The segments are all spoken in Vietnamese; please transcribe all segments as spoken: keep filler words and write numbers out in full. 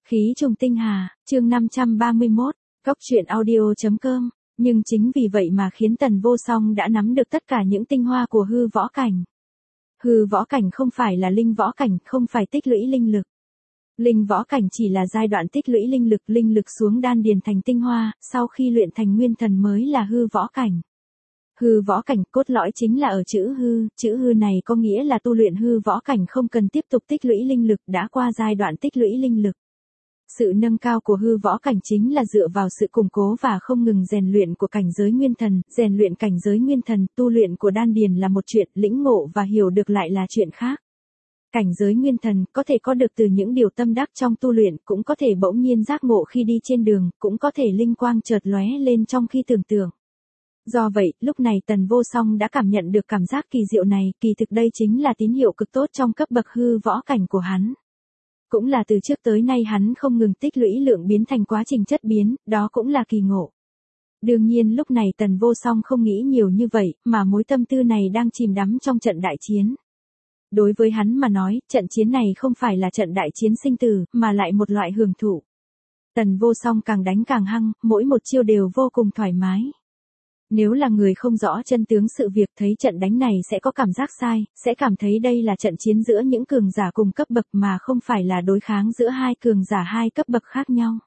Khí trùng tinh hà, chương năm trăm ba mươi mốt, Cốc truyện audio chấm com, nhưng chính vì vậy mà khiến Tần Vô Song đã nắm được tất cả những tinh hoa của hư võ cảnh. Hư võ cảnh không phải là linh võ cảnh, không phải tích lũy linh lực. Linh võ cảnh chỉ là giai đoạn tích lũy linh lực, linh lực xuống đan điền thành tinh hoa, sau khi luyện thành nguyên thần mới là hư võ cảnh. Hư võ cảnh cốt lõi chính là ở chữ hư, chữ hư này có nghĩa là tu luyện hư võ cảnh không cần tiếp tục tích lũy linh lực, đã qua giai đoạn tích lũy linh lực. Sự nâng cao của hư võ cảnh chính là dựa vào sự củng cố và không ngừng rèn luyện của cảnh giới nguyên thần, rèn luyện cảnh giới nguyên thần, tu luyện của đan điền là một chuyện, lĩnh ngộ và hiểu được lại là chuyện khác. Cảnh giới nguyên thần có thể có được từ những điều tâm đắc trong tu luyện, cũng có thể bỗng nhiên giác ngộ khi đi trên đường, cũng có thể linh quang chợt lóe lên trong khi tưởng tượng. Do vậy, lúc này Tần Vô Song đã cảm nhận được cảm giác kỳ diệu này, kỳ thực đây chính là tín hiệu cực tốt trong cấp bậc hư võ cảnh của hắn. Cũng là từ trước tới nay hắn không ngừng tích lũy lượng biến thành quá trình chất biến, đó cũng là kỳ ngộ. Đương nhiên lúc này Tần Vô Song không nghĩ nhiều như vậy, mà mối tâm tư này đang chìm đắm trong trận đại chiến. Đối với hắn mà nói, trận chiến này không phải là trận đại chiến sinh tử, mà lại một loại hưởng thụ. Tần Vô Song càng đánh càng hăng, mỗi một chiêu đều vô cùng thoải mái. Nếu là người không rõ chân tướng sự việc, thấy trận đánh này sẽ có cảm giác sai, sẽ cảm thấy đây là trận chiến giữa những cường giả cùng cấp bậc mà không phải là đối kháng giữa hai cường giả hai cấp bậc khác nhau.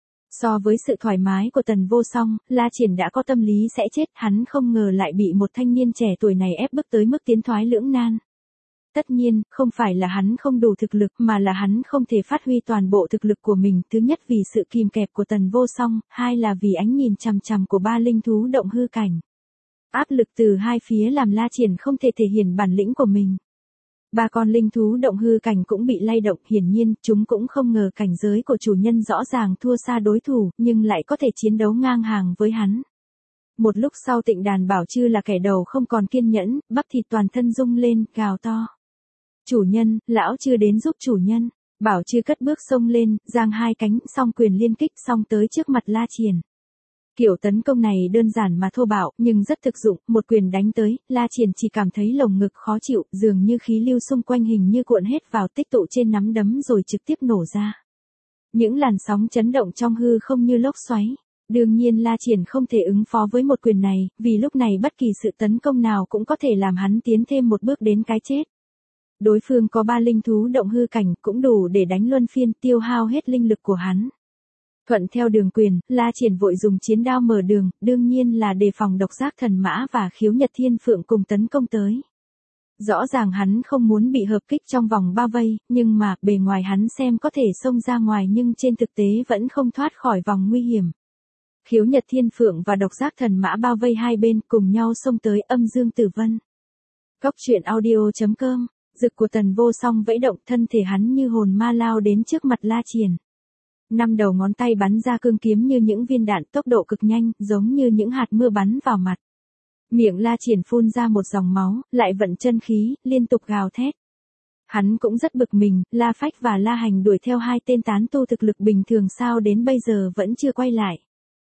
So với sự thoải mái của Tần Vô Song, La Triển đã có tâm lý sẽ chết, hắn không ngờ lại bị một thanh niên trẻ tuổi này ép bức tới mức tiến thoái lưỡng nan. Tất nhiên, không phải là hắn không đủ thực lực mà là hắn không thể phát huy toàn bộ thực lực của mình, thứ nhất vì sự kìm kẹp của Tần Vô Song, hai là vì ánh nhìn chằm chằm của ba linh thú động hư cảnh. Áp lực từ hai phía làm La Triển không thể thể hiện bản lĩnh của mình. Ba con linh thú động hư cảnh cũng bị lay động, hiển nhiên, chúng cũng không ngờ cảnh giới của chủ nhân rõ ràng thua xa đối thủ, nhưng lại có thể chiến đấu ngang hàng với hắn. Một lúc sau Tịnh Đàn Bảo Chư là kẻ đầu không còn kiên nhẫn, bắp thịt toàn thân rung lên, gào to. Chủ nhân, lão chưa đến giúp chủ nhân. Bảo Chư cất bước xông lên, giang hai cánh, song quyền liên kích xong tới trước mặt La Triển. Kiểu tấn công này đơn giản mà thô bạo, nhưng rất thực dụng, một quyền đánh tới, La Triển chỉ cảm thấy lồng ngực khó chịu, dường như khí lưu xung quanh hình như cuộn hết vào tích tụ trên nắm đấm rồi trực tiếp nổ ra. Những làn sóng chấn động trong hư không như lốc xoáy. Đương nhiên La Triển không thể ứng phó với một quyền này, vì lúc này bất kỳ sự tấn công nào cũng có thể làm hắn tiến thêm một bước đến cái chết. Đối phương có ba linh thú động hư cảnh cũng đủ để đánh luân phiên tiêu hao hết linh lực của hắn. Thuận theo đường quyền, La Triển vội dùng chiến đao mở đường, đương nhiên là đề phòng độc giác thần mã và khiếu nhật thiên phượng cùng tấn công tới. Rõ ràng hắn không muốn bị hợp kích trong vòng bao vây, nhưng mà bề ngoài hắn xem có thể xông ra ngoài nhưng trên thực tế vẫn không thoát khỏi vòng nguy hiểm. Khiếu nhật thiên phượng và độc giác thần mã bao vây hai bên cùng nhau xông tới âm dương tử vân. Cốc truyện audio chấm com. Rực của Tần Vô Song vẫy động, thân thể hắn như hồn ma lao đến trước mặt La Triển. Năm đầu ngón tay bắn ra cương kiếm như những viên đạn, tốc độ cực nhanh, giống như những hạt mưa bắn vào mặt. Miệng La Triển phun ra một dòng máu, lại vận chân khí, liên tục gào thét. Hắn cũng rất bực mình, La Phách và La Hành đuổi theo hai tên tán tu thực lực bình thường sao đến bây giờ vẫn chưa quay lại.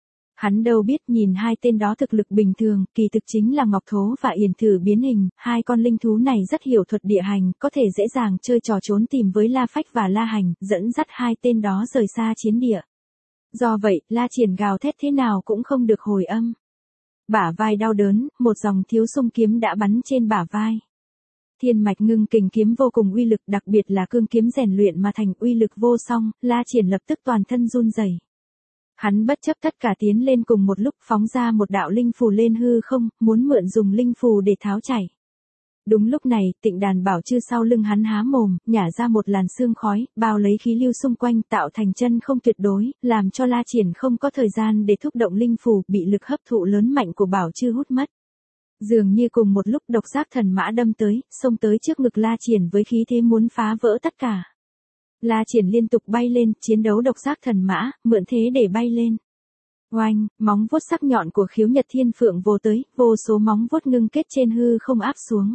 Hắn đâu biết nhìn hai tên đó thực lực bình thường, kỳ thực chính là Ngọc Thố và Yển Thử biến hình, hai con linh thú này rất hiểu thuật địa hành, có thể dễ dàng chơi trò trốn tìm với La Phách và La Hành, dẫn dắt hai tên đó rời xa chiến địa. Do vậy, La Triển gào thét thế nào cũng không được hồi âm. Bả vai đau đớn, một dòng thiếu xung kiếm đã bắn trên bả vai. Thiên mạch ngưng kình kiếm vô cùng uy lực, đặc biệt là cương kiếm rèn luyện mà thành uy lực vô song, La Triển lập tức toàn thân run rẩy. Hắn bất chấp tất cả tiến lên cùng một lúc phóng ra một đạo linh phù lên hư không, muốn mượn dùng linh phù để tháo chảy. Đúng lúc này, Tịnh Đàn Bảo Chư sau lưng hắn há mồm, nhả ra một làn sương khói, bao lấy khí lưu xung quanh tạo thành chân không tuyệt đối, làm cho La Triển không có thời gian để thúc động linh phù, bị lực hấp thụ lớn mạnh của Bảo Chư hút mất. Dường như cùng một lúc độc giác thần mã đâm tới, xông tới trước ngực La Triển với khí thế muốn phá vỡ tất cả. La Triển liên tục bay lên, chiến đấu độc giác thần mã, mượn thế để bay lên. Oanh, móng vuốt sắc nhọn của khiếu nhật thiên phượng vồ tới, vô số móng vuốt ngưng kết trên hư không áp xuống.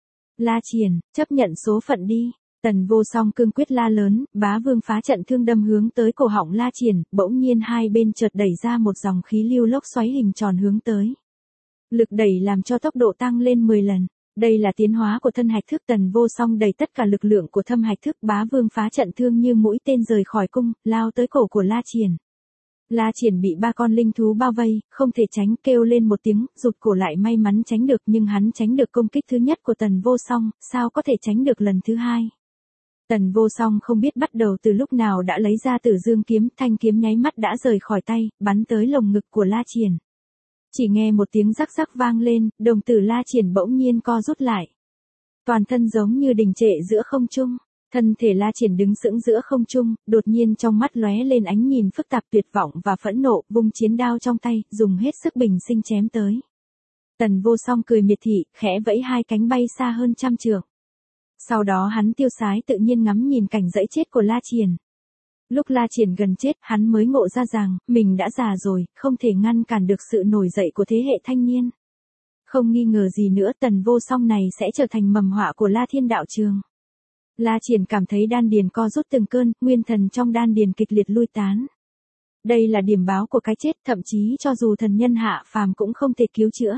La Triển, chấp nhận số phận đi. Tần Vô Song cương quyết la lớn, bá vương phá trận thương đâm hướng tới cổ họng La Triển, bỗng nhiên hai bên chợt đẩy ra một dòng khí lưu lốc xoáy hình tròn hướng tới. Lực đẩy làm cho tốc độ tăng lên mười lần. Đây là tiến hóa của thân hạch thức. Tần Vô Song đầy tất cả lực lượng của thâm hạch thức, bá vương phá trận thương như mũi tên rời khỏi cung, lao tới cổ của La Triển. La Triển bị ba con linh thú bao vây, không thể tránh, kêu lên một tiếng, rụt cổ lại, may mắn tránh được, nhưng hắn tránh được công kích thứ nhất của Tần Vô Song, sao có thể tránh được lần thứ hai. Tần Vô Song không biết bắt đầu từ lúc nào đã lấy ra Tử Dương kiếm, thanh kiếm nháy mắt đã rời khỏi tay, bắn tới lồng ngực của La Triển. Chỉ nghe một tiếng rắc rắc vang lên, đồng tử La Triển bỗng nhiên co rút lại. Toàn thân giống như đình trệ giữa không trung, thân thể La Triển đứng sững giữa không trung, đột nhiên trong mắt lóe lên ánh nhìn phức tạp, tuyệt vọng và phẫn nộ, vung chiến đao trong tay, dùng hết sức bình sinh chém tới. Tần Vô Song cười miệt thị, khẽ vẫy hai cánh bay xa hơn trăm trượng. Sau đó hắn tiêu sái tự nhiên ngắm nhìn cảnh dẫy chết của La Triển. Lúc La Triển gần chết, hắn mới ngộ ra rằng, mình đã già rồi, không thể ngăn cản được sự nổi dậy của thế hệ thanh niên. Không nghi ngờ gì nữa, Tần Vô Song này sẽ trở thành mầm họa của La Thiên đạo trường. La Triển cảm thấy đan điền co rút từng cơn, nguyên thần trong đan điền kịch liệt lui tán. Đây là điểm báo của cái chết, thậm chí cho dù thần nhân hạ phàm cũng không thể cứu chữa.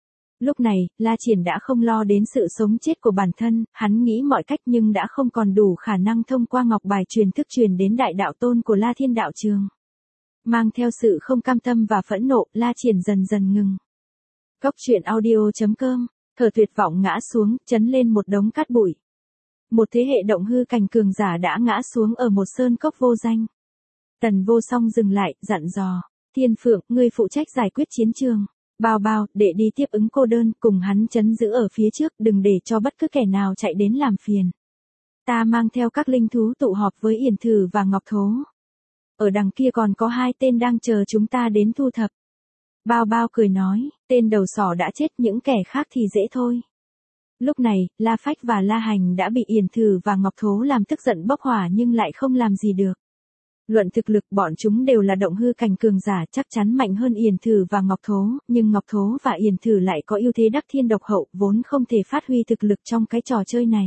Lúc này, La Triển đã không lo đến sự sống chết của bản thân, hắn nghĩ mọi cách nhưng đã không còn đủ khả năng thông qua ngọc bài truyền thức truyền đến đại đạo tôn của La Thiên đạo trường. Mang theo sự không cam tâm và phẫn nộ, La Triển dần dần ngừng. Cốc truyện audio chấm com, thở tuyệt vọng ngã xuống, chấn lên một đống cát bụi. Một thế hệ động hư cảnh cường giả đã ngã xuống ở một sơn cốc vô danh. Tần Vô Song dừng lại, dặn dò, Thiên Phượng, ngươi phụ trách giải quyết chiến trường. Bao Bao, để đi tiếp ứng cô đơn, cùng hắn trấn giữ ở phía trước, đừng để cho bất cứ kẻ nào chạy đến làm phiền. Ta mang theo các linh thú tụ họp với Yển Thử và Ngọc Thố. Ở đằng kia còn có hai tên đang chờ chúng ta đến thu thập. Bao Bao cười nói, tên đầu sỏ đã chết, những kẻ khác thì dễ thôi. Lúc này, La Phách và La Hành đã bị Yển Thử và Ngọc Thố làm tức giận bốc hỏa nhưng lại không làm gì được. Luận thực lực bọn chúng đều là động hư cảnh cường giả, chắc chắn mạnh hơn Yển Thử và Ngọc Thố, nhưng Ngọc Thố và Yển Thử lại có ưu thế đắc thiên độc hậu, vốn không thể phát huy thực lực trong cái trò chơi này.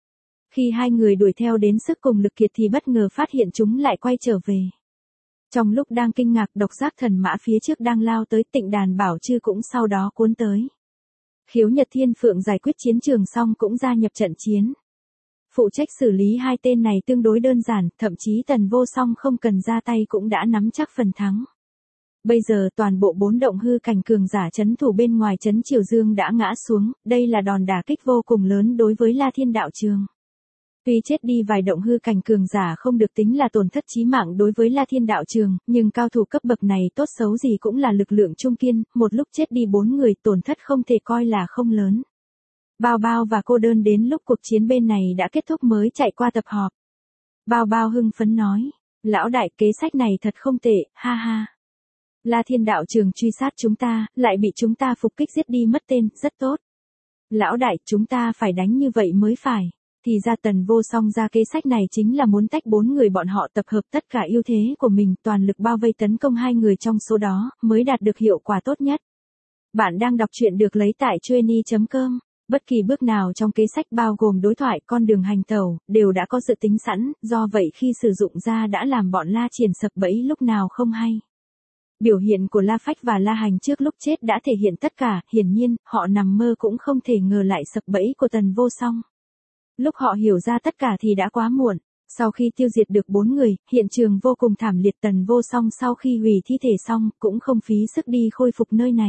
Khi hai người đuổi theo đến sức cùng lực kiệt thì bất ngờ phát hiện chúng lại quay trở về. Trong lúc đang kinh ngạc, độc giác thần mã phía trước đang lao tới, Tịnh Đàn Bảo Chư cũng sau đó cuốn tới. Khiếu Nhật Thiên Phượng giải quyết chiến trường xong cũng gia nhập trận chiến. Phụ trách xử lý hai tên này tương đối đơn giản, thậm chí Tần Vô Song không cần ra tay cũng đã nắm chắc phần thắng. Bây giờ toàn bộ bốn động hư cảnh cường giả trấn thủ bên ngoài trấn Triều Dương đã ngã xuống, đây là đòn đả kích vô cùng lớn đối với La Thiên đạo trường. Tuy chết đi vài động hư cảnh cường giả không được tính là tổn thất chí mạng đối với La Thiên đạo trường, nhưng cao thủ cấp bậc này tốt xấu gì cũng là lực lượng trung kiên, một lúc chết đi bốn người, tổn thất không thể coi là không lớn. Bao Bao và cô đơn đến lúc cuộc chiến bên này đã kết thúc mới chạy qua tập họp. Bao Bao hưng phấn nói, lão đại, kế sách này thật không tệ, ha ha. La Thiên đạo trường truy sát chúng ta, lại bị chúng ta phục kích giết đi mất tên, rất tốt. Lão đại, chúng ta phải đánh như vậy mới phải. Thì ra Tần Vô Song ra kế sách này chính là muốn tách bốn người bọn họ tập hợp tất cả ưu thế của mình, toàn lực bao vây tấn công hai người trong số đó, mới đạt được hiệu quả tốt nhất. Bạn đang đọc truyện được lấy tại chuyenny chấm com. Bất kỳ bước nào trong kế sách bao gồm đối thoại, con đường hành tẩu, đều đã có dự tính sẵn, do vậy khi sử dụng ra đã làm bọn La Triển sập bẫy lúc nào không hay. Biểu hiện của La Phách và La Hành trước lúc chết đã thể hiện tất cả, hiển nhiên, họ nằm mơ cũng không thể ngờ lại sập bẫy của Tần Vô Song. Lúc họ hiểu ra tất cả thì đã quá muộn. Sau khi tiêu diệt được bốn người, hiện trường vô cùng thảm liệt. Tần Vô Song sau khi hủy thi thể xong, cũng không phí sức đi khôi phục nơi này.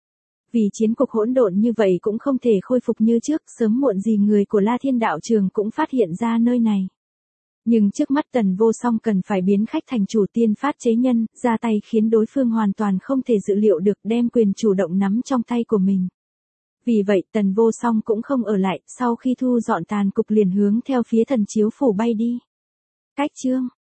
Vì chiến cục hỗn độn như vậy cũng không thể khôi phục như trước, sớm muộn gì người của La Thiên đạo trường cũng phát hiện ra nơi này. Nhưng trước mắt Tần Vô Song cần phải biến khách thành chủ, tiên phát chế nhân, ra tay khiến đối phương hoàn toàn không thể dự liệu được, đem quyền chủ động nắm trong tay của mình. Vì vậy Tần Vô Song cũng không ở lại, sau khi thu dọn tàn cục liền hướng theo phía thần chiếu phủ bay đi. Cách chương